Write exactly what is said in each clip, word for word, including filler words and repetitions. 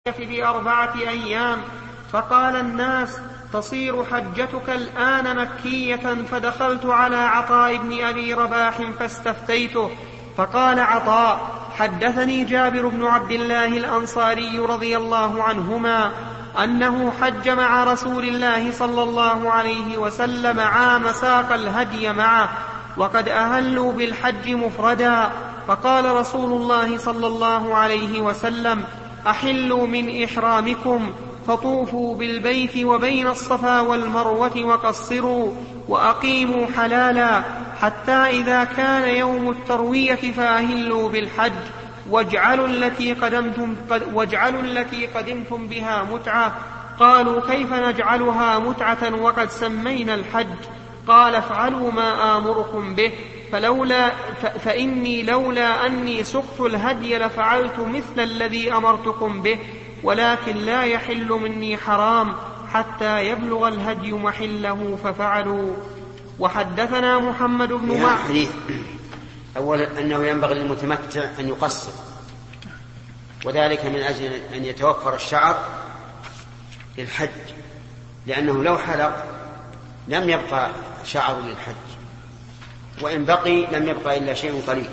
بأربعة أيام. فقال الناس: تصير حجتك الآن مكية. فدخلت على عطاء بن أبي رباح فاستفتيته، فقال عطاء: حدثني جابر بن عبد الله الأنصاري رضي الله عنهما أنه حج مع رسول الله صلى الله عليه وسلم عام ساق الهدي معه، وقد أهلوا بالحج مفردا. فقال رسول الله صلى الله عليه وسلم: أحلوا من إحرامكم فطوفوا بالبيت وبين الصفا والمروة وقصروا وأقيموا حلالا، حتى إذا كان يوم التروية فأهلوا بالحج، واجعلوا التي قدمتم, واجعلوا التي قدمتم بها متعة. قالوا: كيف نجعلها متعة وقد سمينا الحج؟ قال: افعلوا ما آمركم به، فلولا فإني لولا أني سقت الهدي لفعلت مثل الذي أمرتكم به، ولكن لا يحل مني حرام حتى يبلغ الهدي محله، ففعلوا. وحدثنا محمد بن معاذ. أولا أنه ينبغي للمتمتع أن يقصر، وذلك من أجل أن يتوفر الشعر للحج، لأنه لو حلق لم يبقى شعر للحج، وإن بقي لم يبقى إلا شيء قليل.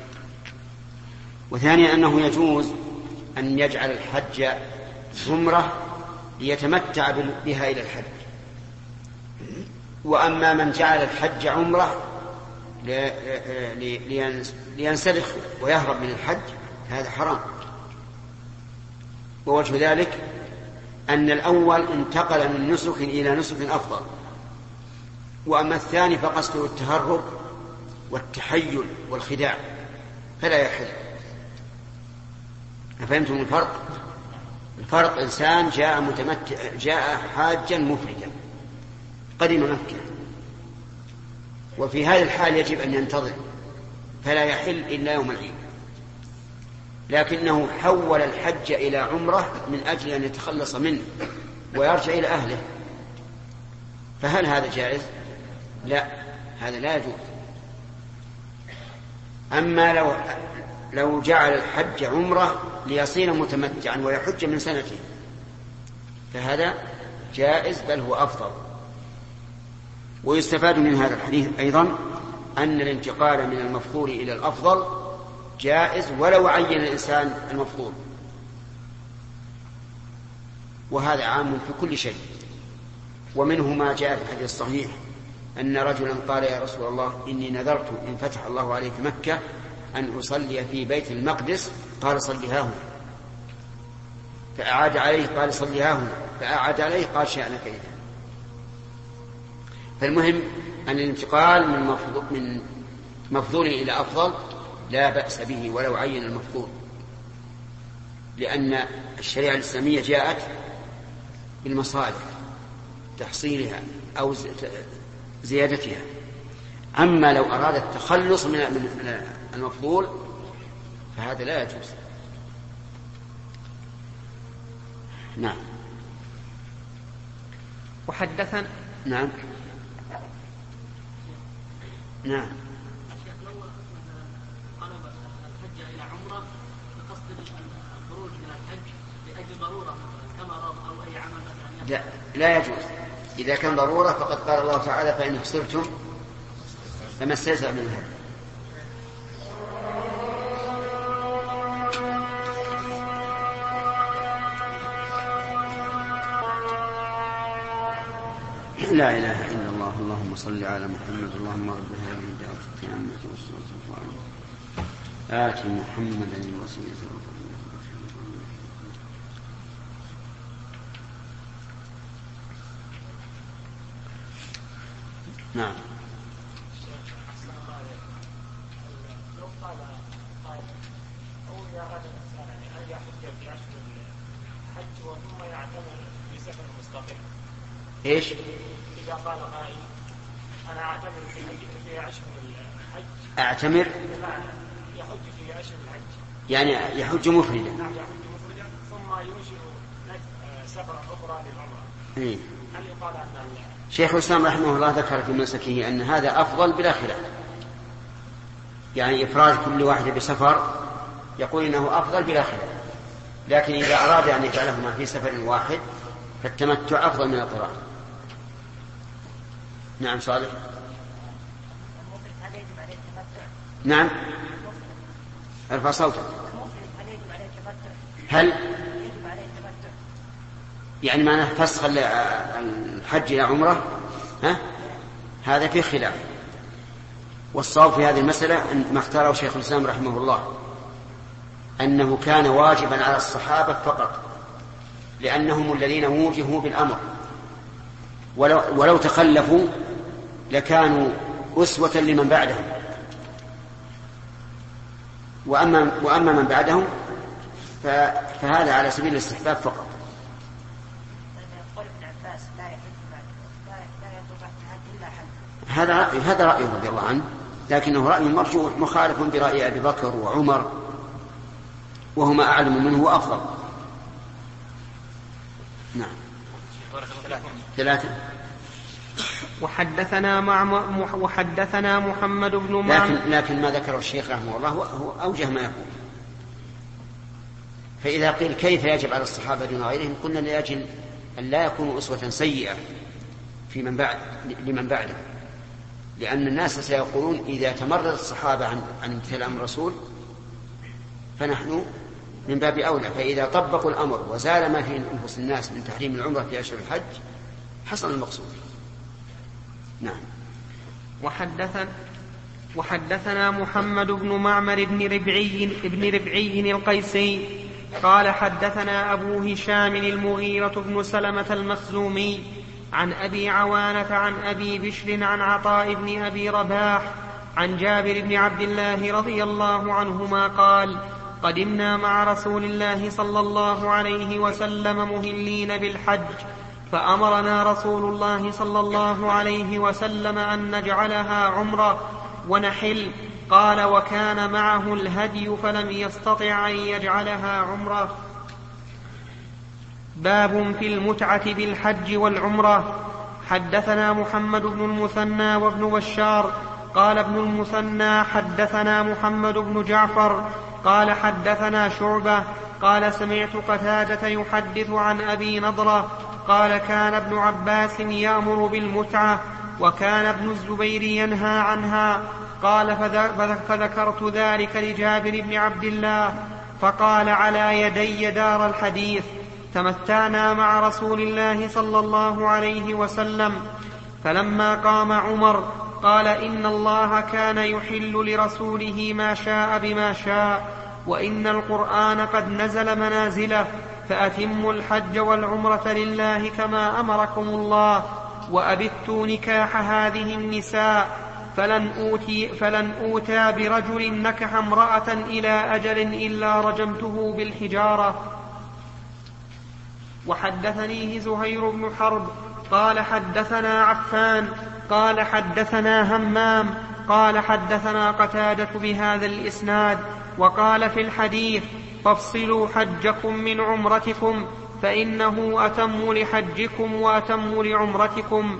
وثانيا أنه يجوز أن يجعل الحج عمرة ليتمتع بها إلى الحج. وأما من جعل الحج عمرة لينسلخ ويهرب من الحج هذا حرام. ووجه ذلك أن الأول انتقل من نسك إلى نسك أفضل، وأما الثاني فقصده التهرب والتحيل والخداع فلا يحل. أفهمتم الفرق؟ الفرق: إنسان جاء متمتع جاء حاجا مفردا قدم مكة، وفي هذه الحال يجب أن ينتظر فلا يحل إلا يوم العيد، لكنه حول الحج إلى عمرة من أجل أن يتخلص منه ويرجع إلى أهله، فهل هذا جائز؟ لا، هذا لا يجوز. أما لو لو جعل الحج عمرة ليصير متمتعا ويحج من سنته فهذا جائز، بل هو أفضل. ويستفاد من هذا الحديث أيضا أن الانتقال من المفضول إلى الأفضل جائز ولو عين الإنسان المفضول، وهذا عام في كل شيء. ومنه ما جاء في الحديث الصحيح أن رجلا قال: يا رسول الله، إني نذرت إن فتح الله علي في مكة أن أصلي في بيت المقدس. قال: صلي هاهنا. فأعاد عليه قال: صلي هاهنا. فأعاد عليه قال: شأنك إذا. فالمهم أن الانتقال من مفضول, من مفضول إلى أفضل لا بأس به ولو عين المفضول، لأن الشريعة الإسلامية جاءت بالمصالح تحصيلها أو زيادتها. أما لو أراد التخلص من المفضول فهذا لا يجوز. نعم. وحدثنا نعم نعم لو طلب الحج إلى عمرة بقصد الخروج من الحج لأجل ضرورة كمرض أو أي عمل مثلا، لا, لا يجوز. إذا كان ضرورة فقد قال الله تعالى: فإن خسرتم فما استيسر من الهدي. لا إله إلا الله. اللهم صل على محمد. اللهم رب هذه الدعوة التامة والصلاة والسلام آت محمدا الوسيلة. نعم. لو قال قائل أو يا غدا أن يحج في أشهر الحج وثم يعتمر في سفر مستقل. إيش؟ إذا قال قائل: أنا أعتمر في أشهر الحج. أعتمر يحج في أشهر الحج، يعني يحج مفردا. نعم، يحج مفردا ثم ينشئ سفرا أخرى للعمرة. إيه؟ هل يقال أن شيخ الإسلام رحمه الله ذكر في منسكه أن هذا أفضل بلا خلاف، يعني إفراد كل واحد بسفر يقول إنه أفضل بلا خلاف. لكن إذا أراد أن يجعلهما في سفر واحد فالتمتع أفضل من القران. نعم صالح. نعم ارفع صوتك. هل يعني معناه فسخ الحج إلى عمرة؟ ها؟ هذا فيه خلاف، والصواب في هذه المسألة أن ما اختاره شيخ الإسلام رحمه الله أنه كان واجبا على الصحابة فقط، لأنهم الذين وجهوا بالأمر، ولو, ولو تخلفوا لكانوا أسوة لمن بعدهم، وأما, وأما من بعدهم فهذا على سبيل الاستحباب فقط. هذا رأي هذا رأيه رضي الله عنه، لكنه رأي مرجوح مخالف برأي أبي بكر وعمر وهما أعلم منه وأفضل. نعم. ثلاثة. وحدثنا مع وحدثنا محمد بن معمر. لكن لكن ما ذكره الشيخ رحمه الله هو أوجه ما يكون. فإذا قيل كيف يجب على الصحابة دون غيرهم قلنا لأجل أن لا يكونوا أسوة سيئة في من بعد لمن بعده، لأن الناس سيقولون إذا تمرد الصحابة عن عن امتثال أمر الرسول فنحن من باب أولى، فإذا طبقوا الأمر وزال ما في نفوس الناس من تحريم العمرة في أشهر الحج حصل المقصود. نعم. وحدثنا وحدثنا محمد بن معمر بن ربعي بن ربعي القيسي قال حدثنا أبو هشام المغيرة بن سلمة المخزومي عن أبي عوانة عن أبي بشر عن عطاء بن أبي رباح عن جابر بن عبد الله رضي الله عنهما قال قدمنا مع رسول الله صلى الله عليه وسلم مهلين بالحج، فأمرنا رسول الله صلى الله عليه وسلم أن نجعلها عمرة ونحل. قال وكان معه الهدي فلم يستطع أن يجعلها عمرة. باب في المتعة بالحج والعمرة. حدثنا محمد بن المثنى وابن بشار قال ابن المثنى حدثنا محمد بن جعفر قال حدثنا شعبة قال سمعت قتادة يحدث عن أبي نضرة قال كان ابن عباس يأمر بالمتعة وكان ابن الزبير ينهى عنها. قال فذكرت ذلك لجابر بن عبد الله فقال على يدي دار الحديث. تمتعنا مع رسول الله صلى الله عليه وسلم، فلما قام عمر قال إن الله كان يحل لرسوله ما شاء بما شاء، وإن القرآن قد نزل منازله، فأتموا الحج والعمرة لله كما أمركم الله، وأبتوا نكاح هذه النساء، فلن أوتي, فلن أوتى برجل نكح امرأة إلى أجل إلا رجمته بالحجارة. وحدثنيه زهير بن حرب قال حدثنا عفان قال حدثنا همام قال حدثنا قتادة بهذا الإسناد، وقال في الحديث فافصلوا حجكم من عمرتكم فإنه أتم لحجكم وأتم لعمرتكم.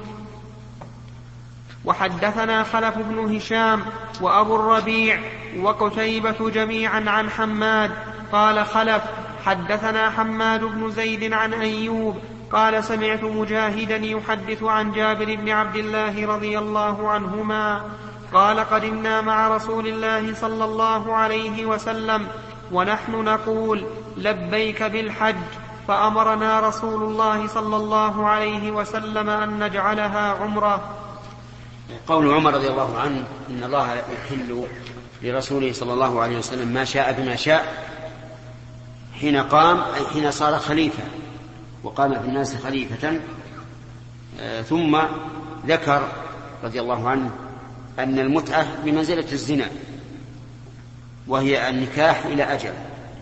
وحدثنا خلف بن هشام وأبو الربيع وقتيبة جميعا عن حماد قال خلف حدثنا حماد بن زيد عن أيوب قال سمعت مجاهدا يحدث عن جابر بن عبد الله رضي الله عنهما قال قدمنا مع رسول الله صلى الله عليه وسلم ونحن نقول لبيك بالحج، فأمرنا رسول الله صلى الله عليه وسلم أن نجعلها عمرة. قول عمر رضي الله عنه إن الله يحل لرسوله صلى الله عليه وسلم ما شاء بما شاء حين قام أي حين صار خليفة وقام في الناس خليفة. آه ثم ذكر رضي الله عنه أن المتعة بمنزلة الزنا، وهي النكاح إلى أجل،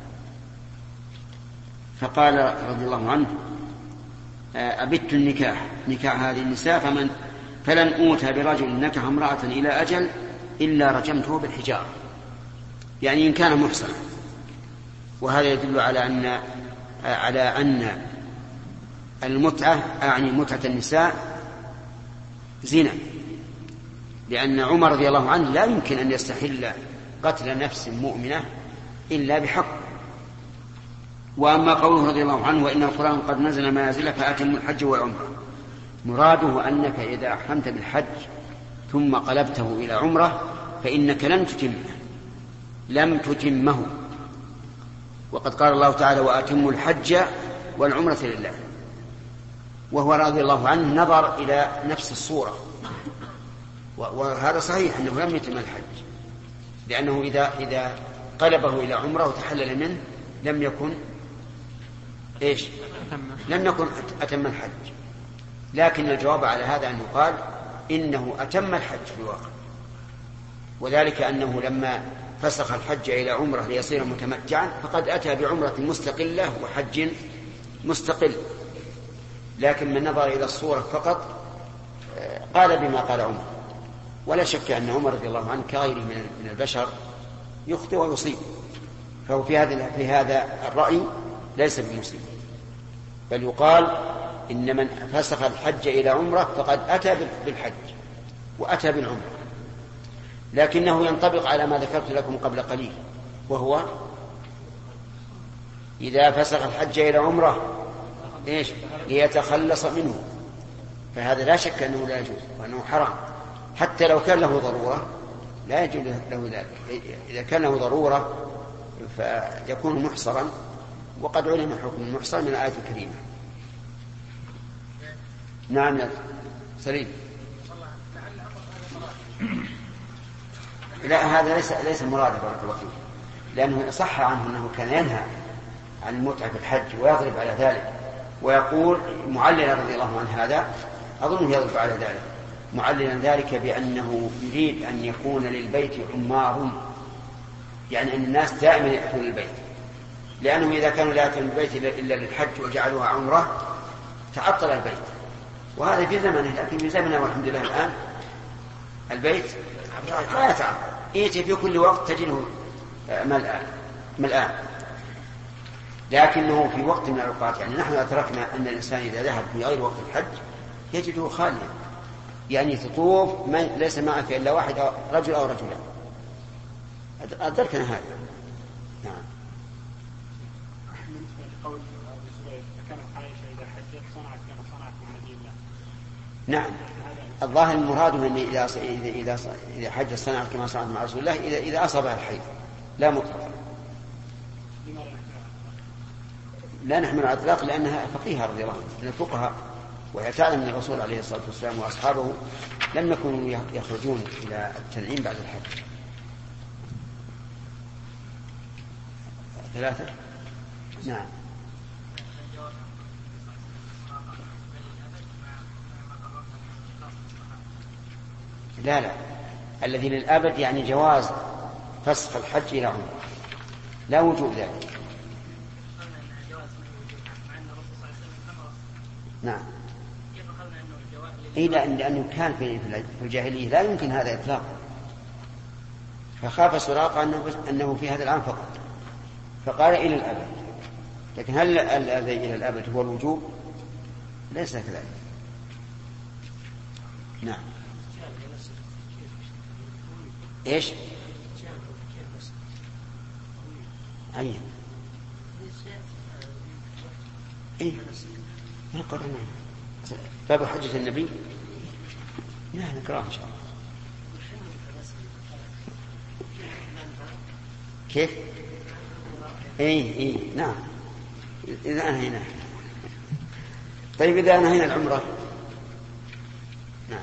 فقال رضي الله عنه آه أبت النكاح نكاح هذه النساء فمن فلن أوتى برجل نكح امرأة إلى أجل إلا رجمته بالحجارة، يعني إن كان محصنا. وهذا يدل على أن على أن المتعة أعني متعة النساء زنا، لأن عمر رضي الله عنه لا يمكن أن يستحل قتل نفس مؤمنة إلا بحق، وأما قوله رضي الله عنه وإن القرآن قد نزل منازل فأتم الحج والعمرة، مراده أنك إذا أحرمت بالحج ثم قلبته إلى عمرة فإنك لم تتمه لم تتمه وقد قال الله تعالى وأتموا الحج والعمرة لله. وهو رضي الله عنه نظر إلى نفس الصورة، وهذا صحيح أنه لم يتم الحج، لأنه إذا إذا قلبه إلى عمرة وتحلل منه لم يكن إيش؟ لم يكن أتم الحج. لكن الجواب على هذا أنه قال إنه أتم الحج في الواقع، وذلك أنه لما فسخ الحج إلى عمرة ليصير متمتعا فقد أتى بعمرة مستقلة وحج مستقل، لكن من نظر إلى الصورة فقط قال بما قال عمر. ولا شك أن عمر رضي الله عنه كغيره من البشر يخطئ ويصيب، فهو في هذا في هذا الرأي ليس بمسلم، بل يقال إن من فسخ الحج إلى عمرة فقد أتى بالحج وأتى بالعمرة، لكنه ينطبق على ما ذكرت لكم قبل قليل، وهو إذا فسخ الحج إلى عمرة إيش ليتخلص منه، فهذا لا شك أنه لا يجوز وأنه حرام، حتى لو كان له ضرورة لا يجوز له ذلك. إذا كان له ضرورة فيكون محصرا، وقد علم حكم المحصر من الآية الكريمة. نعم سليم. لا هذا ليس ليس مراد بارك الله فيه، لأنه صح عنه أنه كان ينهى عن المتعة في الحج ويضرب على ذلك، ويقول معللا رضي الله عنه هذا أظنه يضرب على ذلك معللا ذلك بأنه يريد أن يكون للبيت عمار، يعني أن الناس دائما يأتون للبيت، لأنهم إذا كانوا لا يأتون للبيت إلا للحج وجعلوها عمرة تعطل البيت، وهذا في زمنه. لكن في زمنه والحمد لله الآن البيت لا يتعطل، يأتي في كل وقت تجده ملآن، لكنه في وقت من الأوقات يعني نحن أدركنا أن الإنسان إذا ذهب في غير وقت الحج يجده خاليا، يعني تطوف ليس معك إلا واحد أو رجل أو رجلان، أدركنا هذا. نعم. نعم الظاهر المراد من إذا إذا إذا حج صنعت كما صنعت مع رسول الله إذا إذا أصابها الحيض لا مطلقا، لا نحمل على الإطلاق لأنها فقيهة رضي الله عنها من الفقهاء، وهي تعلم أن الرسول عليه الصلاة والسلام وأصحابه لم يكونوا يخرجون إلى التنعيم بعد الحج. ثلاثة. نعم. لا لا الذي للأبد يعني جواز فسخ الحج إلى عمره، لا وجوب ذلك. نعم. إيه لأنه كان في الجاهلية لا يمكن هذا إطلاقا، فخاف سراقة أنه في هذا العام فقط فقال إلى الأبد، لكن هل الذي إلى الأبد هو الوجوب؟ ليس كذلك. نعم. إيش؟ أيه إيه ما قرأنا باب حجة النبي، نحن نقرأه إن شاء الله. كيف؟ إيه إيه نعم إذا أنهينا. طيب إذا أنهينا العمرة. نعم.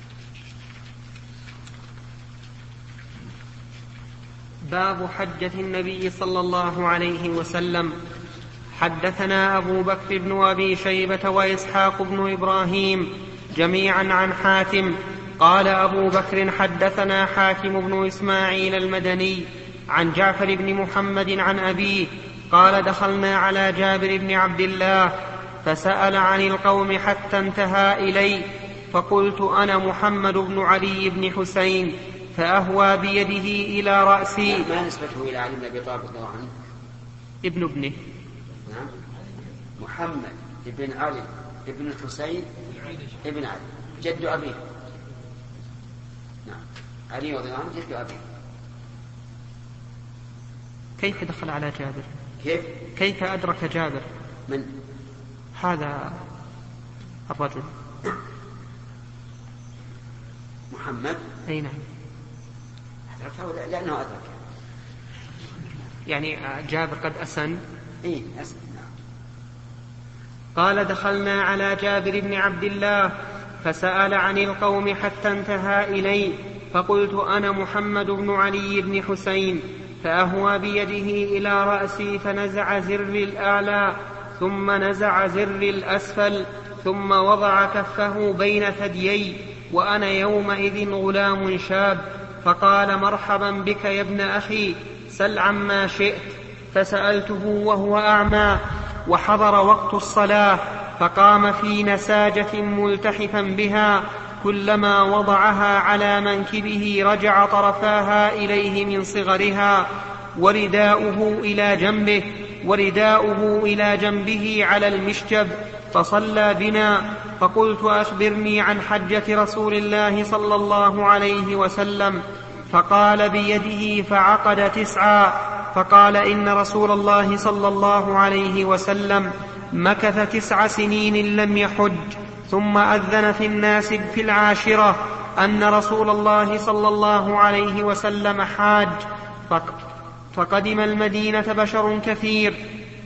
باب حجة النبي صلى الله عليه وسلم. حدثنا أبو بكر بن أبي شيبة وإسحاق بن إبراهيم جميعا عن حاتم قال أبو بكر حدثنا حاتم بن إسماعيل المدني عن جعفر بن محمد عن أبيه قال دخلنا على جابر بن عبد الله فسأل عن القوم حتى انتهى إلي، فقلت أنا محمد بن علي بن حسين، فأهوى بيده إلى رأسي. ما نسبته إلى علي بن أبي طالب رضي الله عنه؟ ابن ابنه. نعم. محمد بن علي بن الحسين ابن علي جد أبيه. نعم علي رضي الله عنه جد أبيه. كيف دخل على جابر؟ كيف؟ كيف أدرك جابر؟ من هذا الرجل محمد؟ أي نعم. أدركه لأنه أدرك، يعني جابر قد أسن. إيه أسن. قال دخلنا على جابر بن عبد الله فسأل عن القوم حتى انتهى إلي، فقلت أنا محمد بن علي بن حسين، فأهوى بيده إلى رأسي فنزع زري الأعلى ثم نزع زري الأسفل ثم وضع كفه بين ثديي وأنا يومئذ غلام شاب، فقال مرحبا بك يا ابن أخي، سل عما شئت. فسألته وهو أعمى وحضر وقت الصلاة، فقام في نساجة ملتحفا بها، كلما وضعها على منكبه رجع طرفاها إليه من صغرها، ورداؤه إلى جنبه ورداؤه إلى جنبه على المشجب، فصلى بنا. فقلت أخبرني عن حجة رسول الله صلى الله عليه وسلم، فقال بيده فعقد تسعا، فقال إن رسول الله صلى الله عليه وسلم مكث تسع سنين لم يحج، ثم أذن في الناس في العاشرة أن رسول الله صلى الله عليه وسلم حاج، فقدم المدينة بشر كثير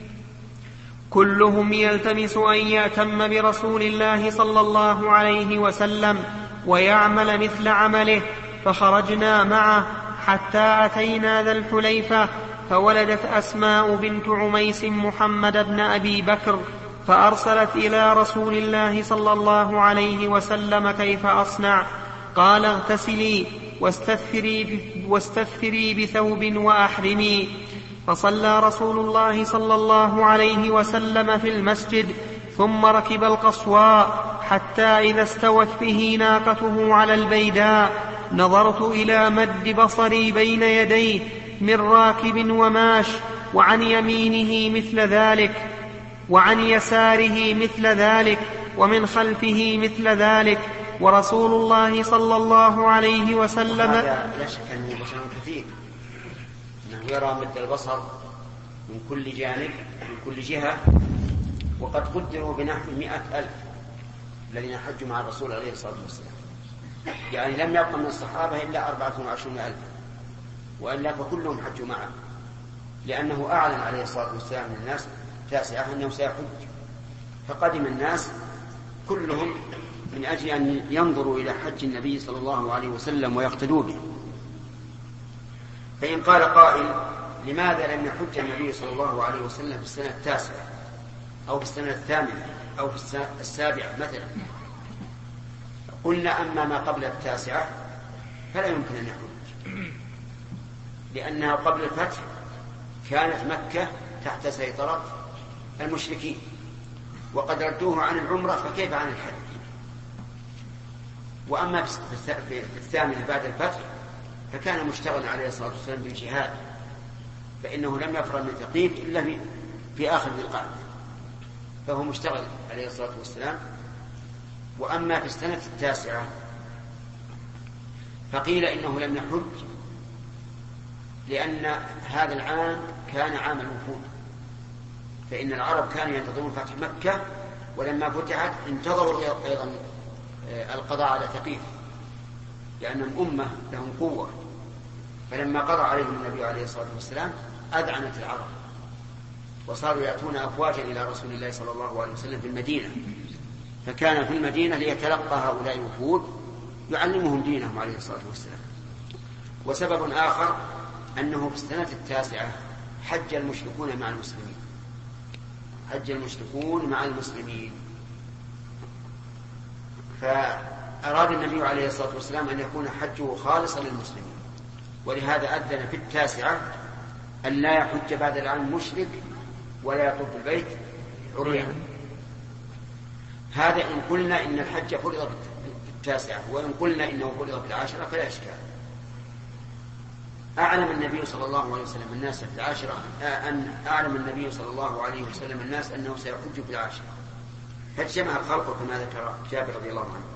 كلهم يلتمس أن يأتم برسول الله صلى الله عليه وسلم ويعمل مثل عمله، فخرجنا معه حتى أتينا ذا الحليفة، فولدت أسماء بنت عميس محمد بن أبي بكر، فأرسلت إلى رسول الله صلى الله عليه وسلم كيف أصنع؟ قال اغتسلي واستثفري, واستثفري بثوب وأحرمي. فصلى رسول الله صلى الله عليه وسلم في المسجد، ثم ركب القصواء حتى إذا استوت به ناقته على البيداء نظرت إلى مد بصري بين يديه من راكب وماش، وعن يمينه مثل ذلك وعن يساره مثل ذلك ومن خلفه مثل ذلك، ورسول الله صلى الله عليه وسلم. هذا لا شك أنه بشر كثير، أنه يرى مد البصر من كل جانب من كل جهة، وقد قدروا بنحو مئة ألف الذين حجوا مع الرسول عليه الصلاة والسلام، يعني لم يبق من الصحابة إلا أربعة وعشرون ألف، وإلا فكلهم حجوا معه، لأنه أعلن عليه الصلاة والسلام للناس تاسعة أنه سيحج، فقدم الناس كلهم من أجل أن ينظروا إلى حج النبي صلى الله عليه وسلم ويقتدوا به. فإن قال قائل لماذا لم يحج النبي صلى الله عليه وسلم في السنة التاسعة أو في السنة الثامنة أو في السنة السابعة مثلا؟ قلنا أما ما قبل التاسعة فلا يمكن أن يحج، لأنها قبل الفتح كانت مكة تحت سيطرة المشركين، وقد ردوه عن العمرة، فكيف عن الحج؟ وأما في الثامنة بعد الفتح فكان مشتغلا عليه الصلاة والسلام بالجهاد، فإنه لم يفرغ من ثقيف إلا في آخر ذي القعدة، فهو مشتغل عليه الصلاة والسلام. وأما في السنة التاسعة فقيل إنه لم يحج لأن هذا العام كان عام الوفود، فإن العرب كانوا ينتظرون فتح مكة، ولما فتحت انتظروا أيضا القضاء على ثقيف، لأنهم أمة لهم قوة، فلما قضى عليهم النبي عليه الصلاة والسلام أذعنت العرب، وصاروا يأتون أفواجا إلى رسول الله صلى الله عليه وسلم في المدينة، فكان في المدينة ليتلقى هؤلاء الوفود يعلمهم دينهم عليه الصلاة والسلام. وسبب آخر أنه في السنة التاسعة حج المشركون مع المسلمين، حج المشركون مع المسلمين، فأراد النبي عليه الصلاة والسلام أن يكون حجه خالصا للمسلمين، ولهذا أذن في التاسعة أن لا يحج بعد العام مشرك ولا يطوف البيت عريانا. هذا إن قلنا إن الحج فرض في التاسعة، وإن قلنا إنه فرض في العاشرة فلا إشكال. أعلم النبي صلى الله عليه وسلم الناس في العاشرة أن أعلم النبي صلى الله عليه وسلم الناس أنه سيحج في العاشرة، فاجتمع الخلق كما ذكر جابر رضي الله عنه.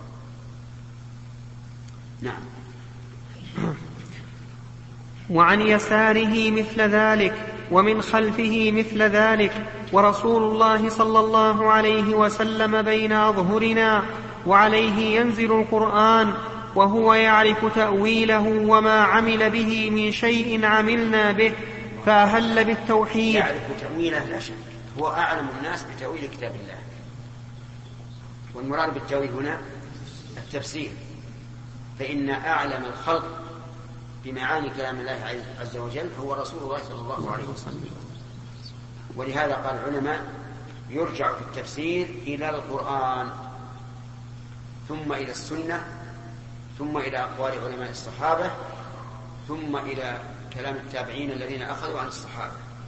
نعم. وعن يساره مثل ذلك ومن خلفه مثل ذلك، ورسول الله صلى الله عليه وسلم بين أظهرنا، وعليه ينزل القرآن، وهو يعرف تأويله وما عمل به من شيء عملنا به، فأهل بالتوحيد. يعرف تأويله لا شك، هو أعلم الناس بتأويل كتاب الله، والمراد بالتأويل هنا التفسير، فإن أعلم الخلق بمعاني كلام الله عز وجل هو رسول الله صلى الله عليه وسلم. ولهذا قال العلماء يرجع في التفسير إلى القرآن، ثم إلى السنة، ثم إلى أقوال علماء الصحابة، ثم إلى كلام التابعين الذين أخذوا عن الصحابة.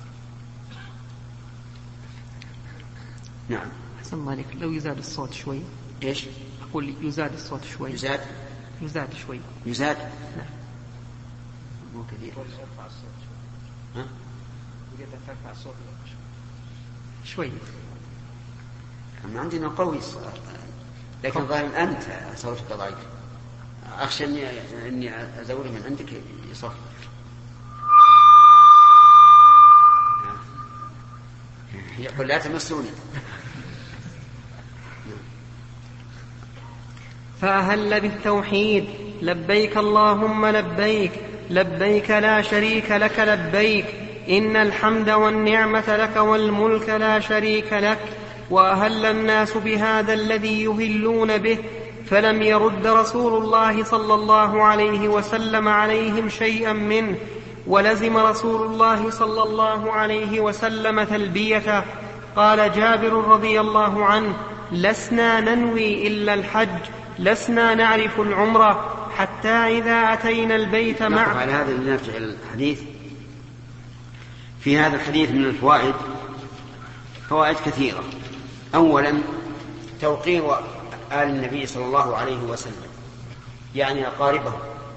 نعم. أحسن الله عليك، لو يزاد الصوت شوي. إيش؟ أقول يزاد الصوت شوي. يزاد؟ يزاد شوي. يزاد؟ نعم. مو كثير. ها؟ ترفع الصوت شوي. ما عندنا قوي، لكن ظاهر أنت صوتك ضعيف، أخشى أني, أني أزوره من عندك يصف. يقول لا تمسوني. فأهل بالتوحيد: لبيك اللهم لبيك، لبيك لا شريك لك لبيك، إن الحمد والنعمة لك والملك لا شريك لك. وأهل الناس بهذا الذي يهلون به، فلم يرد رسول الله صلى الله عليه وسلم عليهم شيئا منه، ولزم رسول الله صلى الله عليه وسلم تلبيته. قال جابر رضي الله عنه: لسنا ننوي إلا الحج، لسنا نعرف العمرة، حتى إذا أتينا البيت معه. على هذا لنرجع الحديث. في هذا الحديث من الفوائد فوائد كثيرة. أولا توقير آل النبي صلى الله عليه وسلم، يعني أقاربه،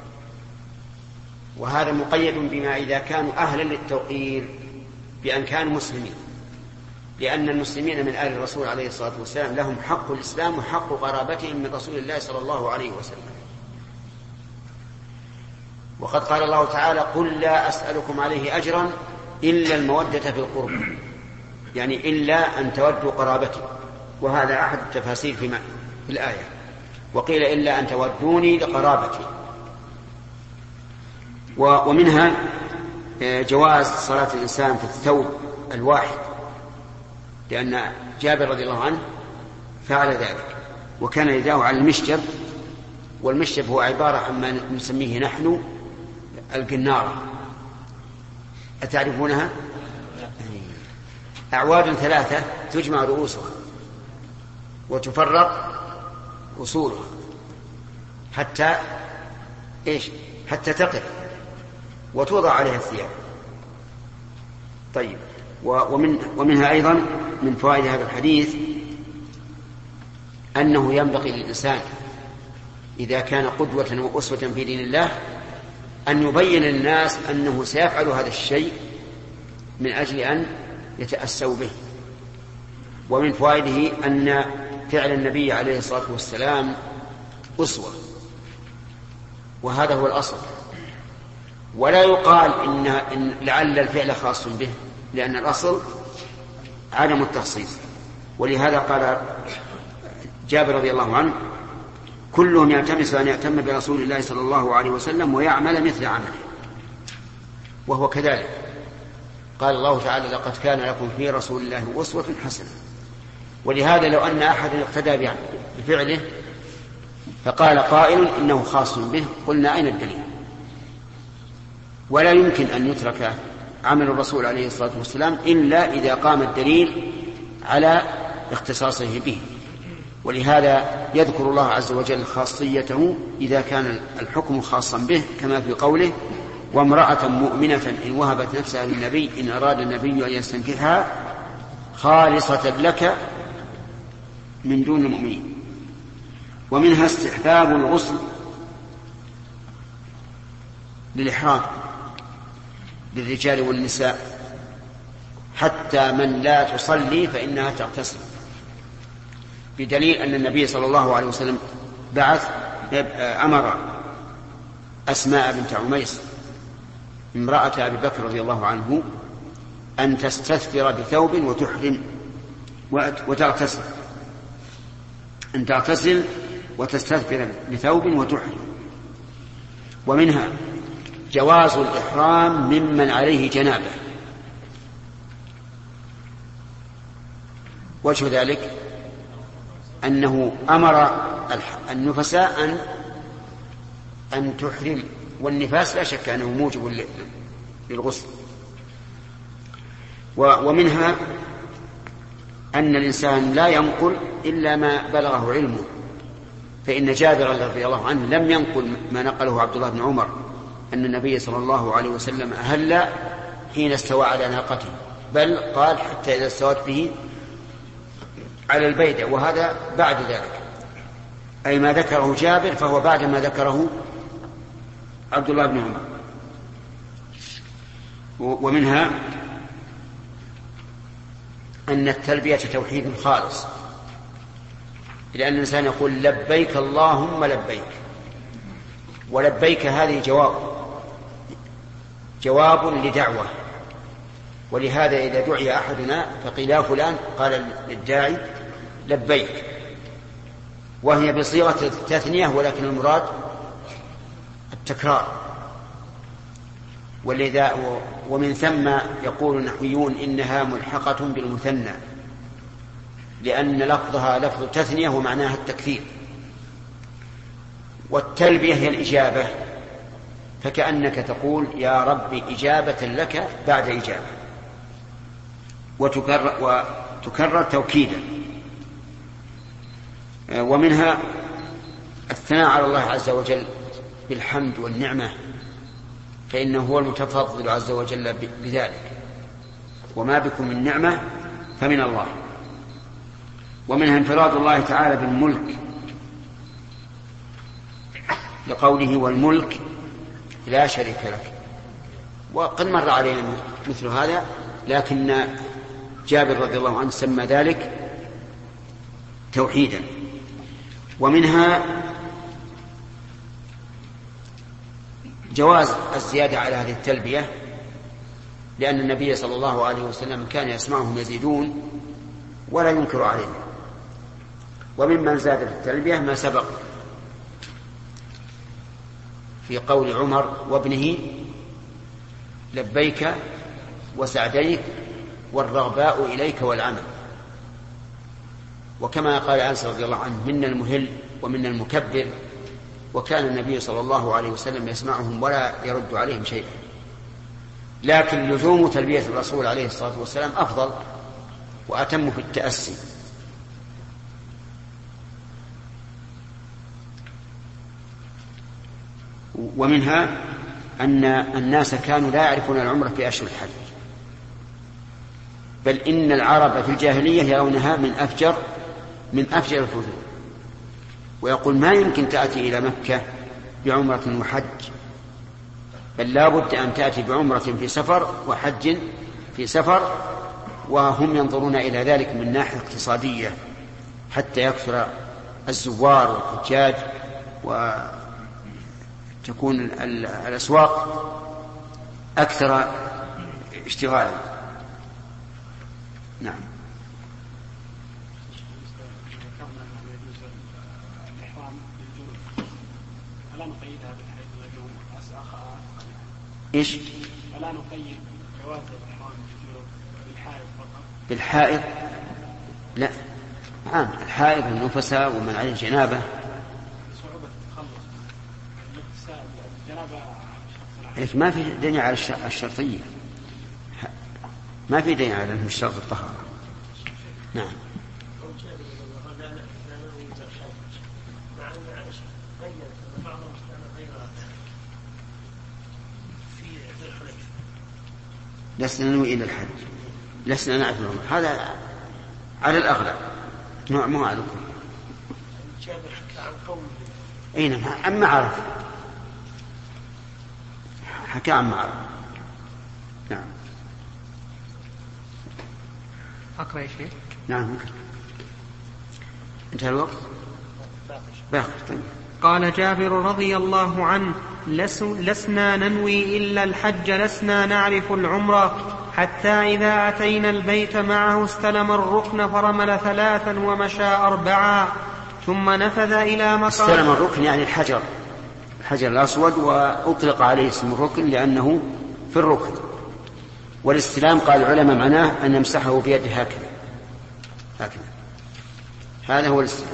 وهذا مقيد بما إذا كانوا أهلا للتوقير بأن كانوا مسلمين، لأن المسلمين من آل الرسول عليه الصلاة والسلام لهم حق الإسلام وحق قرابتهم من رسول الله صلى الله عليه وسلم. وقد قال الله تعالى: قل لا أسألكم عليه أجرا إلا المودة في القربى، يعني إلا أن تودوا قرابتي، وهذا أحد التفاسير في الآية. وقيل إلا أن تودوني لقرابتي. ومنها جواز صلاة الإنسان في الثوب الواحد، لأن جابر رضي الله عنه فعل ذلك، وكان يداه على المشجب، والمشجب هو عبارة عما نسميه نحن القنارة. أتعرفونها؟ أعواد ثلاثة تجمع رؤوسها وتفرق أصولها حتى إيش؟ حتى تقف وتوضع عليها الثياب. طيب، ومن ومنها أيضا من فوائد هذا الحديث أنه ينبغي للإنسان إذا كان قدوة وأسوة في دين الله أن يبين للناس أنه سيفعل هذا الشيء من أجل أن يتأسوا به. ومن فوائده أن فعل النبي عليه الصلاة والسلام أسوة، وهذا هو الأصل، ولا يقال إن, إن لعل الفعل خاص به، لأن الأصل عدم التخصيص. ولهذا قال جابر رضي الله عنه: كلهم يلتمس أن يأتم برسول الله صلى الله عليه وسلم ويعمل مثل عمله، وهو كذلك. قال الله تعالى: لقد كان لكم في رسول الله أسوة حسنة. ولهذا لو أن أحد اقتدى بفعله فقال قائل إنه خاص به، قلنا أين الدليل؟ ولا يمكن أن يترك عمل الرسول عليه الصلاة والسلام إلا إذا قام الدليل على اختصاصه به. ولهذا يذكر الله عز وجل خاصيته إذا كان الحكم خاصا به، كما في قوله: وامرأة مؤمنة إن وهبت نفسها للنبي إن أراد النبي أن يستنكحها خالصة لك من دون المؤمنين. ومنها استحباب الغسل للإحرام للرجال والنساء، حتى من لا تصلي فإنها تغتسل، بدليل أن النبي صلى الله عليه وسلم بعث أمر أسماء بنت عميس امرأة أبي بكر رضي الله عنه أن تستثفر بثوب وتحرم وتغتسل، أن تغتسل وتستثفر بثوب وتحرم. ومنها جواز الإحرام ممن عليه جنابة. وجه ذلك أنه أمر النفساء أن أن تحرم، والنفاس لا شك أنه موجب للغسل. ومنها أن الإنسان لا ينقل إلا ما بلغه علمه، فإن جابر رضي الله عنه لم ينقل ما نقله عبد الله بن عمر أن النبي صلى الله عليه وسلم أهل حين استوى على ناقته، بل قال حتى إذا استوت به على البيدة، وهذا بعد ذلك، أي ما ذكره جابر فهو بعد ما ذكره عبد الله بن عمر. ومنها أن التلبية توحيد خالص، لأن الإنسان يقول لبيك اللهم لبيك، ولبيك هذه جواب جواب لدعوة، ولهذا إذا دعي أحدنا فقيل يا فلان قال للداعي لبيك، وهي بصيغة التثنية ولكن المراد التكرار. ولذا ومن ثم يقول النحويون إنها ملحقة بالمثنى، لأن لفظها لفظ تثنية ومعناها التكثير. والتلبية هي الإجابة، فكأنك تقول يا رب إجابة لك بعد إجابة، وتكرر, وتكرر توكيدا. ومنها الثناء على الله عز وجل بالحمد والنعمة، فإنه هو المتفضل عز وجل بذلك، وما بكم من نعمة فمن الله. ومنها انفراد الله تعالى بالملك، لقوله والملك لا شريك لك. وقد مر علينا مثل هذا، لكن جابر رضي الله عنه سمى ذلك توحيدا. ومنها جواز الزيادة على هذه التلبية، لأن النبي صلى الله عليه وسلم كان يسمعهم يزيدون ولا ينكر عليهم. وممن زاد في التلبية ما سبق في قول عمر وابنه لبيك وسعديك والرغباء إليك والعمل. وكما قال أنس رضي الله عنه منا المهل ومنا المكبر، وكان النبي صلى الله عليه وسلم يسمعهم ولا يرد عليهم شيئا. لكن لزوم تلبية الرسول عليه الصلاة والسلام أفضل وأتم في التأسي. ومنها أن الناس كانوا لا يعرفون العمرة في أشهر الحج، بل إن العرب في الجاهلية يرونها من أفجر من أفجر الفجور، ويقول ما يمكن تأتي إلى مكة بعمرة وحج، بل لا بد أن تأتي بعمرة في سفر وحج في سفر. وهم ينظرون إلى ذلك من ناحية اقتصادية حتى يكثر الزوار والحجاج وتكون الأسواق أكثر اشتغالا. نعم. إيش؟ فلا نقيد جواز الإحرام بالحائض فقط. بالحائض؟ لا، نعم، الحائض والنفساء ومن عليه جنابة. صعوبة التخلص من الجنابة. لكن ما في دنيا على الشرطية، ما في دنيا على الشرط الطهارة. نعم. لسنا ننوي إلى الحج، لسنا نعرف العمر، هذا على الأغلب، مو على الكل. أي نعم، أما عرف حكى عن معرف. نعم. أقرأ يا شيخ؟ نعم. انتهى الوقت؟ باقي. طيب. قال جابر رضي الله عنه: لسنا ننوي إلا الحج، لسنا نعرف العمرة حتى إذا أتينا البيت معه استلم الركن فرمل ثلاثا ومشى أربعا ثم نفذ إلى مقام. استلم الركن يعني الحجر الحجر الأسود، وأطلق عليه اسم الركن لأنه في الركن. والاستلام قال العلماء معناه أن يمسحه بيده هكذا هكذا، هذا هو الاستلام،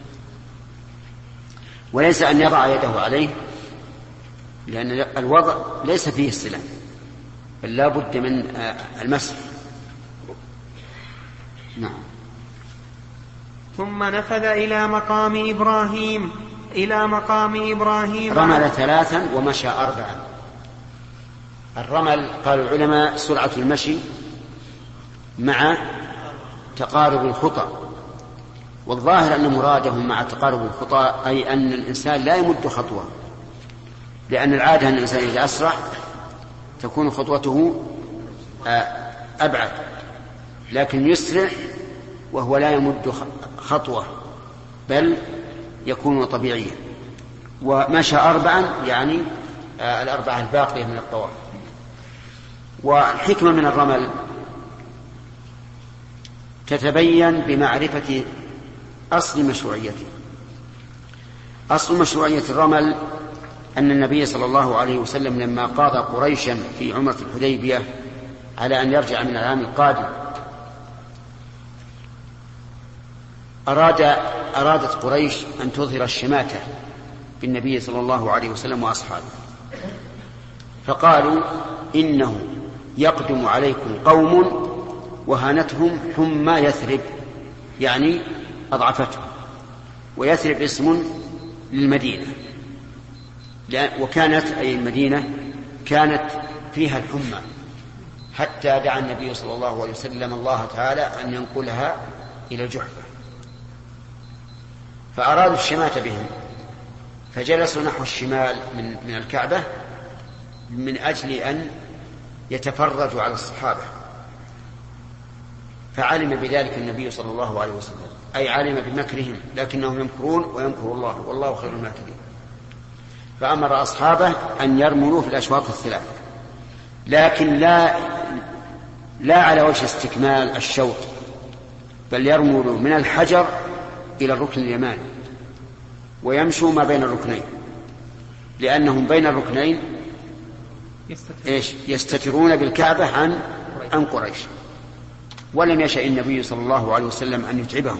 وليس أن يضع يده عليه، لأن الوضع ليس فيه استلام، بل لا بد من المسح. نعم. ثم نفذ إلى مقام إبراهيم إلى مقام إبراهيم رمل ثلاثا ومشى أربعا. الرمل قال العلماء سرعة المشي مع تقارب الخطى، والظاهر أن مرادهم مع تقارب الخطى أي أن الإنسان لا يمد خطوة، لأن العادة أن الإنسان إذا أسرع تكون خطوته أبعد، لكن يسرع وهو لا يمد خطوة بل يكون طبيعيا. ومشى أربعا يعني الأربعة الباقية من الطواف. والحكمة من الرمل تتبين بمعرفة أصل مشروعيته. أصل مشروعية الرمل أن النبي صلى الله عليه وسلم لما قاضى قريشا في عمرة الحديبية على أن يرجع من العام القادم أراد أرادت قريش أن تظهر الشماتة بالنبي صلى الله عليه وسلم وأصحابه، فقالوا إنه يقدم عليكم قوم وهانتهم حمى يثرب، يعني أضعفتهم، ويثرب اسم للمدينة، وكانت أي المدينة كانت فيها الحمى، حتى دعا النبي صلى الله عليه وسلم الله تعالى أن ينقلها إلى الجحفة، فأرادوا الشماتة بهم، فجلسوا نحو الشمال من, من الكعبة من أجل أن يتفرجوا على الصحابة، فعلم بذلك النبي صلى الله عليه وسلم، أي علم بمكرهم، لكنهم يمكرون ويمكر الله والله خير الماكرين، فأمر أصحابه أن يرملوا في الأشواط الثلاث، لكن لا لا على وجه استكمال الشوط، بل يرملوا من الحجر إلى الركن اليماني ويمشوا ما بين الركنين، لأنهم بين الركنين إيش يستترون بالكعبة عن عن قريش، ولم يشأ النبي صلى الله عليه وسلم أن يتعبهم.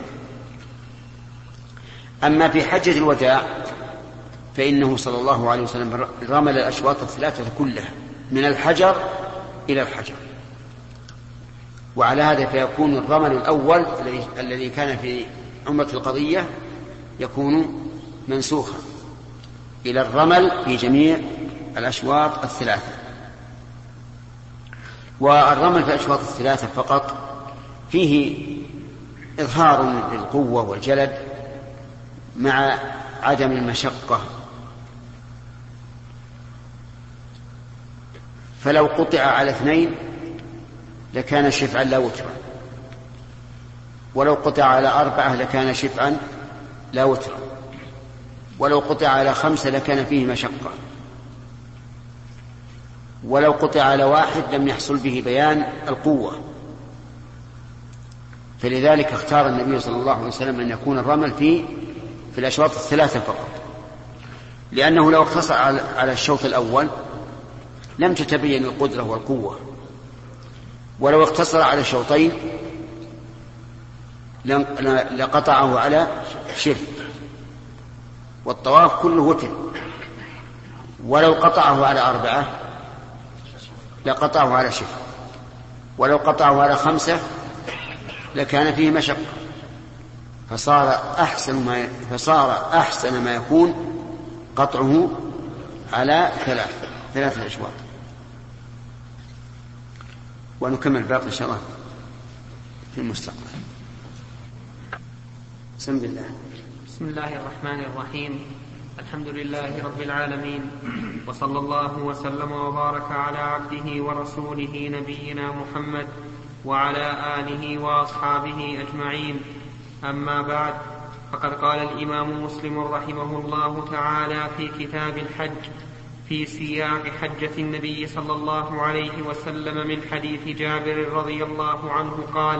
أما في حجة الوداع فإنه صلى الله عليه وسلم رمل الأشواط الثلاثة كلها من الحجر إلى الحجر، وعلى هذا فيكون الرمل الأول الذي كان في عمرة القضية يكون منسوخا إلى الرمل في جميع الأشواط الثلاثة. والرمل في الأشواط الثلاثة فقط فيه إظهار للقوة والجلد مع عدم المشقة، فلو قطع على اثنين لكان شفعا لا وترا، ولو قطع على أربعة لكان شفعا لا وترا، ولو قطع على خمسة لكان فيه مشقة، ولو قطع على واحد لم يحصل به بيان القوة. فلذلك اختار النبي صلى الله عليه وسلم أن يكون الرمل في في الأشواط الثلاثة فقط، لأنه لو اقتصر على الشوط الأول لم تتبين القدرة والقوة، ولو اقتصر على الشوطين لقطعه على شرك، والطواف كله وتر، ولو قطعه على أربعة لقطعه على شرك، ولو قطعه على خمسة لكان فيه مشقة، فصار أحسن ما فصار أحسن ما يكون قطعه على ثلاث ثلاثة أشواط. ونكمل باقي إن شاء الله في المستقبل. بسم الله. بسم الله الرحمن الرحيم. الحمد لله رب العالمين، وصلى الله وسلم وبارك على عبده ورسوله نبينا محمد وعلى آله وأصحابه أجمعين. أما بعد، فقد قال الإمام مسلم رحمه الله تعالى في كتاب الحج: في سياق حجة النبي صلى الله عليه وسلم من حديث جابر رضي الله عنه قال: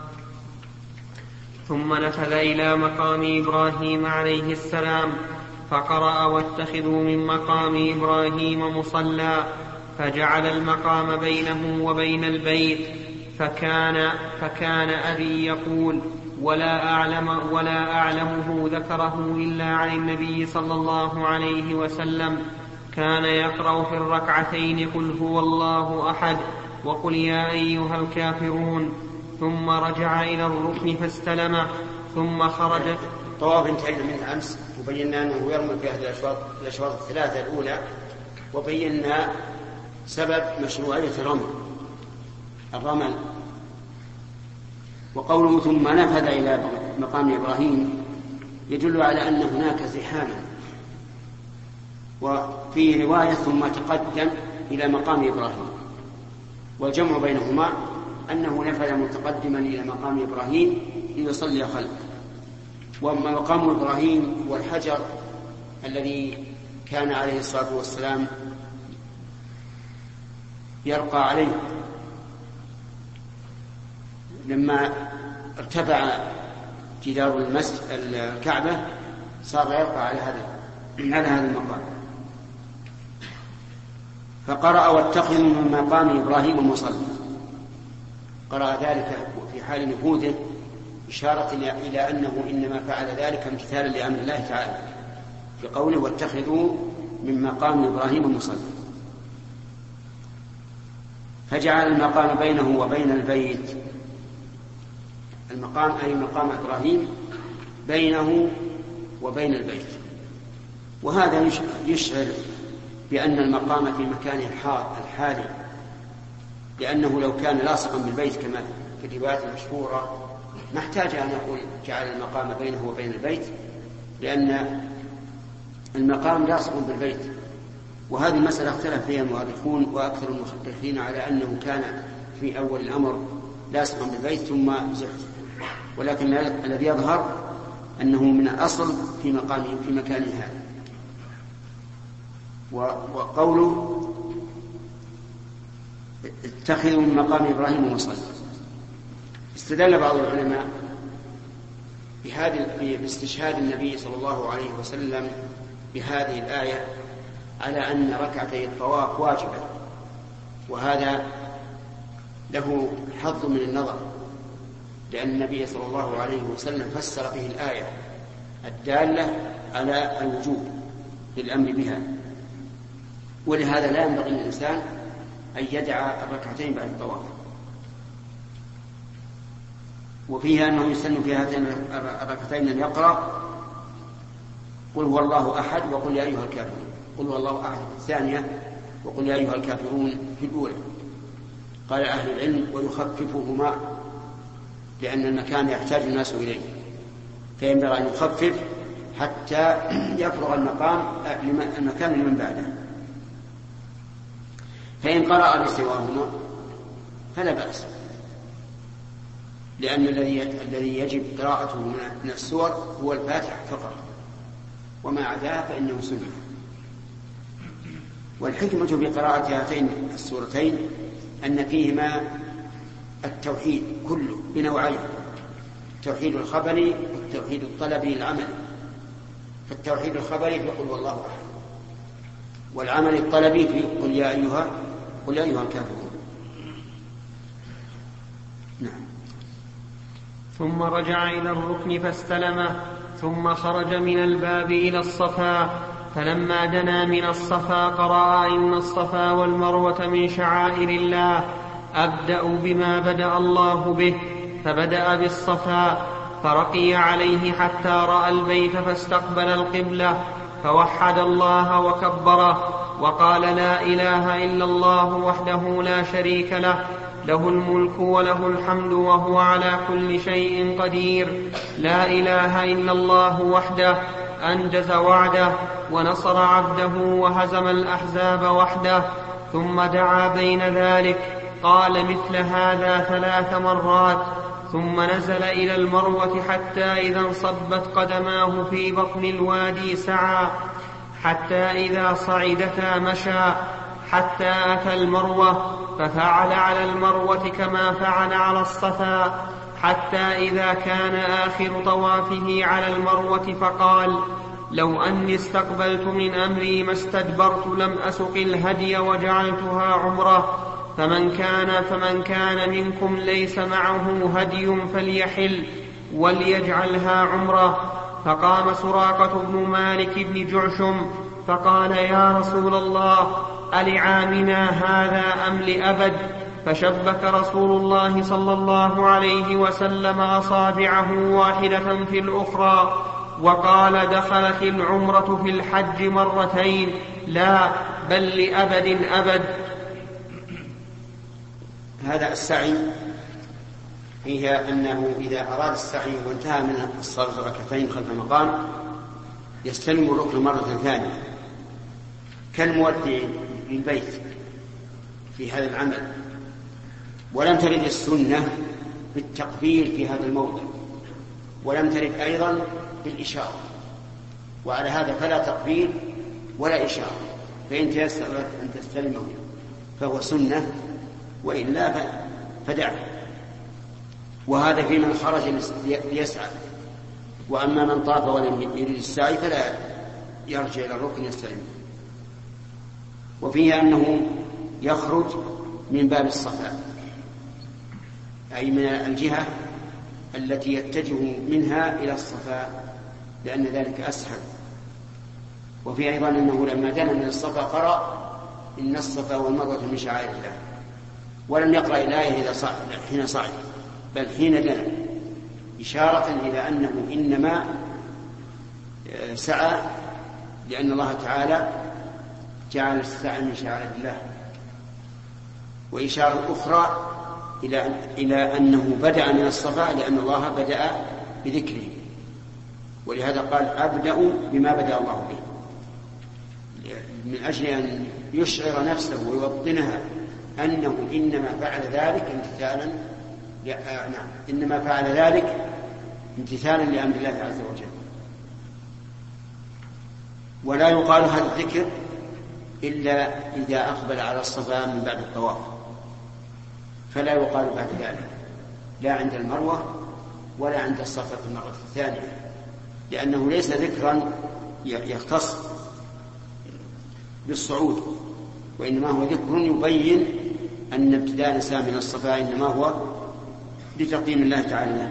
ثم نفذ إلى مقام إبراهيم عليه السلام فقرأ: واتخذوا من مقام إبراهيم مصلى، فجعل المقام بينه وبين البيت، فكان, فكان أبي يقول: ولا, أعلم ولا أعلمه ذكره إلا عن النبي صلى الله عليه وسلم، كان يقرأ في الركعتين: قل هو الله أحد وقل يا أيها الكافرون، ثم رجع إلى الركن فاستلمه، ثم خرج. طواف انتهينا منه أمس، وبينا أنه يرمي في هذه الأشواط, الأشواط الثلاثة الأولى، وبينا سبب مشروعية الرمل الرمل وقوله ثم نفذ إلى مقام إبراهيم يدل على أن هناك زحاما، وفي رواية ثم تقدم إلى مقام إبراهيم، والجمع بينهما أنه نفذ متقدما إلى مقام إبراهيم ليصلي خلفه. وأما مقام إبراهيم والحجر الذي كان عليه الصلاة والسلام يرقى عليه لما ارتفع جدار المسجد الكعبة، صار يرقى على هذا من على هذا المقام. فقرأ: واتخذوا من مقام إبراهيم مصلى، قرأ ذلك في حال نفوذه، إشارة إلى أنه إنما فعل ذلك امتثالا لأمر الله تعالى في قوله: واتخذوا من مقام إبراهيم مصلى. فجعل المقام بينه وبين البيت، المقام أي مقام إبراهيم بينه وبين البيت، وهذا يشعر بأن المقام في مكانه الحالي، لأنه لو كان لاصقا بالبيت كما في الروايات المشهورة ما احتاج أن يقول جعل المقام بينه وبين البيت، لأن المقام لاصق بالبيت. وهذه المسألة اختلف فيها المؤرخون وأكثر المحققين على أنه كان في أول الأمر لاصقا بالبيت ثم زحف، ولكن الذي يظهر أنه من الأصل في مقامه في مكانه هذا. وقوله اتخذوا من مقام إبراهيم مصلى، استدل بعض العلماء بهذه باستشهاد النبي صلى الله عليه وسلم بهذه الآية على أن ركعتي الطواف واجبة، وهذا له حظ من النظر، لأن النبي صلى الله عليه وسلم فسر به الآية الدالة على الوجوب للأمر بها، ولهذا لا ينبغي للإنسان أن يدع الركعتين بعد الطواف. وفيها أنه يسن في هاتين الركعتين أن يقرأ: قل هو الله أحد وقل يا أيها الكافرون، قل هو الله أحد في الثانية، وقل يا أيها الكافرون في الأولى. قال أهل العلم: ويخففهما، لأن المكان يحتاج الناس إليه، فينبغي أن يخفف حتى يفرغ المقام المكان لمن بعده. فإن قرأ بسواهما فلا بأس، لأن الذي الذي يجب قراءته من السور هو الفاتحة فقط، وما عداها فإنه سنة. والحكمة في قراءة هاتين السورتين أن فيهما التوحيد كله بنوعين: التوحيد الخبري والتوحيد الطلبي العملي. فالتوحيد الخبري في قل والله أحد، والعمل الطلبي في قل يا أيها قل يا أيها الكافرون. نعم. ثم رجع إلى الركن فاستلمه، ثم خرج من الباب إلى الصفا، فلما دنا من الصفا قرأ: إن الصفا والمروة من شعائر الله، أبدأ بما بدأ الله به، فبدأ بالصفا، فرقي عليه حتى رأى البيت فاستقبل القبلة، فوحد الله وكبره وقال: لا إله إلا الله وحده لا شريك له، له الملك وله الحمد وهو على كل شيء قدير، لا إله إلا الله وحده أنجز وعده ونصر عبده وهزم الأحزاب وحده. ثم دعا بين ذلك، قال مثل هذا ثلاث مرات، ثم نزل إلى المروة حتى إذا انصبت قدماه في بطن الوادي سعى حتى إذا صعدتا مشى حتى أتى المروة ففعل على المروة كما فعل على الصفا، حتى إذا كان آخر طوافه على المروة فقال: لو أني استقبلت من أمري ما استدبرت لم أسق الهدي وجعلتها عمرة، فمن كان, فمن كان منكم ليس معه هدي فليحل وليجعلها عمرة. فقام سراقة بن مالك بن جعشم فقال: يا رسول الله، ألعامنا هذا أم لأبد؟ فشبك رسول الله صلى الله عليه وسلم أصابعه واحدة في الأخرى وقال: دخلت العمرة في الحج مرتين، لا بل لأبد أبد. هذا السعي فيها أنه إذا أراد السعي وانتهى من الصلاة ركعتين خلف المقام يستلم الركن مرة ثانية كالمودع للبيت في هذا العمل. ولم ترد السنة بالتقبيل في هذا الموضع، ولم ترد أيضا بالإشارة، وعلى هذا فلا تقبيل ولا إشارة، فإن تيسر أن تستلمه فهو سنة، وإلا فدعه. وهذا في من خرج ليسعى، وأما من طاف ولم يريد السعي فلا يرجع إلى الركن يستلمه. وفيه أنه يخرج من باب الصفا، أي من الجهة التي يتجه منها إلى الصفا، لأن ذلك أسهل. وفي أيضا أنه لما دنا من الصفا قرأ: إن الصفا والمروة من شعائر الله، ولم يقرأ الآية إذا صعد حين صعد، بل حين دنا، إشارة إلى أنه إنما سعى لأن الله تعالى جعل السعي من شعائر الله. وإشارة أخرى إلى إلى أنه بدأ من الصفا لأن الله بدأ بذكره، ولهذا قال: أبدأ بما بدأ الله به، من أجل أن يشعر نفسه ويوطنها أنه إنما فعل ذلك امتثالا آه نعم إنما فعل ذلك امتثالا لأمر الله عز وجل. ولا يقال هذا الذكر إلا إذا أقبل على الصفا من بعد الطواف، فلا يقال بعد ذلك، لا عند المروة ولا عند الصفا في المرة الثانية، لأنه ليس ذكرا يختص بالصعود، وإنما هو ذكر يبين أن ابتداء الإنسان من الصفا إنما هو لتقديم الله تعالى.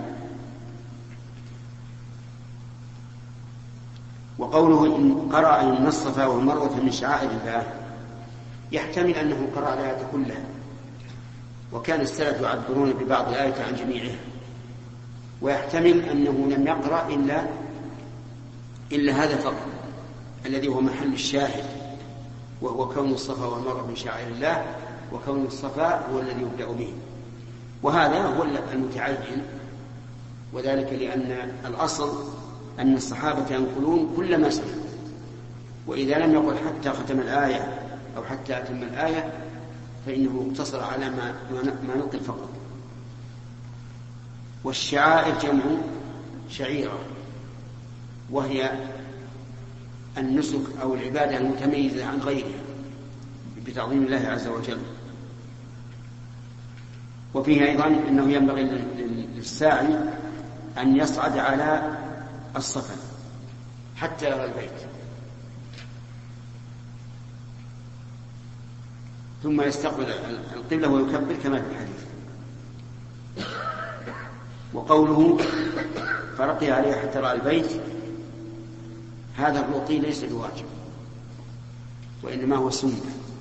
وقوله إن قرأ إن الصفا والمروة من شعائر الله يحتمل أنه قرأ الآية كلها، وكان السلف يعبرون ببعض الآية عن جميعها، ويحتمل أنه لم يقرأ إلا إلا هذا فقط الذي هو محل الشاهد، وهو كون الصفا والمروة من شعائر الله، وكون الصفا هو الذي يبدأ به. وهذا هو المتعين، وذلك لأن الأصل أن الصحابة ينقلون كل ما سمعوا، وإذا لم يقل حتى ختم الآية أو حتى أتم الآية فإنه اقتصر على ما, ما نقل فقط. والشعائر جمع شعيرة، وهي النسك أو العبادة المتميزة عن غيرها بتعظيم الله عز وجل. وفيه أيضا أنه ينبغي للساعي أن يصعد على الصفا حتى يرى البيت، ثم يستقبل القبلة ويكبر كما في الحديث. وقوله فرقي عليه حتى رأى البيت، هذا الرقي ليس بواجب، وإنما هو سنة،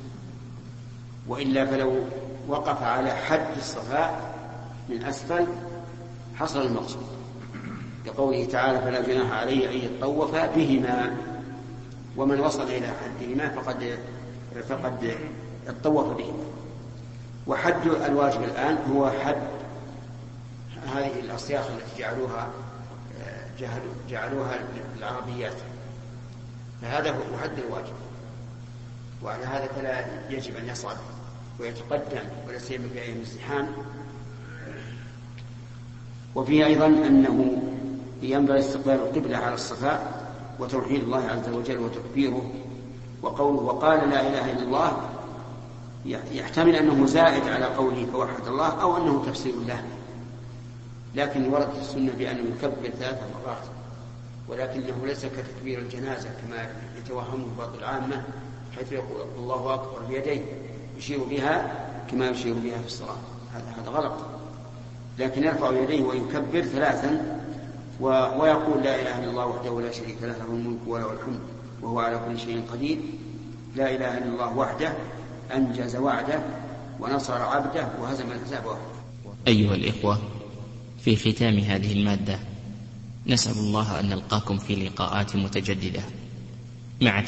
وإلا فلو وقف على حد الصفاء من أسفل حصل المقصود، لقوله تعالى: فلا جناح عليه أن يطوف بهما، ومن وصل إلى حدهما فقد فقد اطوف بهما. وحد الواجب الآن هو حد هذه الأصياخ التي جعلوها جعلوها للعربيات، فهذا هو حد الواجب، وعلى هذا فلا يجب أن يصعد ويتقدم ولا سيما في أيام الازدحام. وفيه أيضا أنه ينبغي استقبال القبلة على الصفا وتوحيد الله عز وجل وتكبيره وقوله وقال لا إله إلا الله يحتمل أنه زائد على قوله فوحد الله أو أنه تفسير له، لكن وردت السنة بأنه يكبر ثلاث مرات، ولكنه ليس كتكبير الجنازة كما يتوهمه بعض العامة حيث يقول الله أكبر بيديه يشير بها كما يشير بها في الصلاة، هذا هذا غلط، لكن يرفع يديه ويكبر ثلاثا ويقول لا إله إلا الله وحده لا شريك له له الملك وله الحمد وهو على كل شيء قدير. لا إله إلا الله وحده أنجز وعده ونصر عبده وهزم الأحزاب وحده. أيها الإخوة، في ختام هذه المادة نسأل الله أن نلقاكم في لقاءات متجددة مع